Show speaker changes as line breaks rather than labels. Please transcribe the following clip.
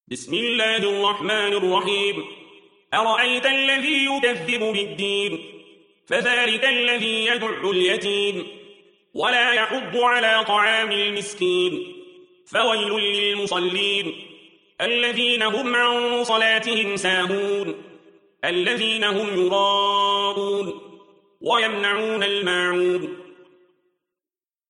بسم الله الرحمن الرحيم. أرأيت الذي يكذب بالدين فذلك الذي يدع اليتيم ولا يحض على طعام المسكين فويل للمصلين الذين هم عن صلاتهم ساهون الذين هم يراءون ويمنعون الماعون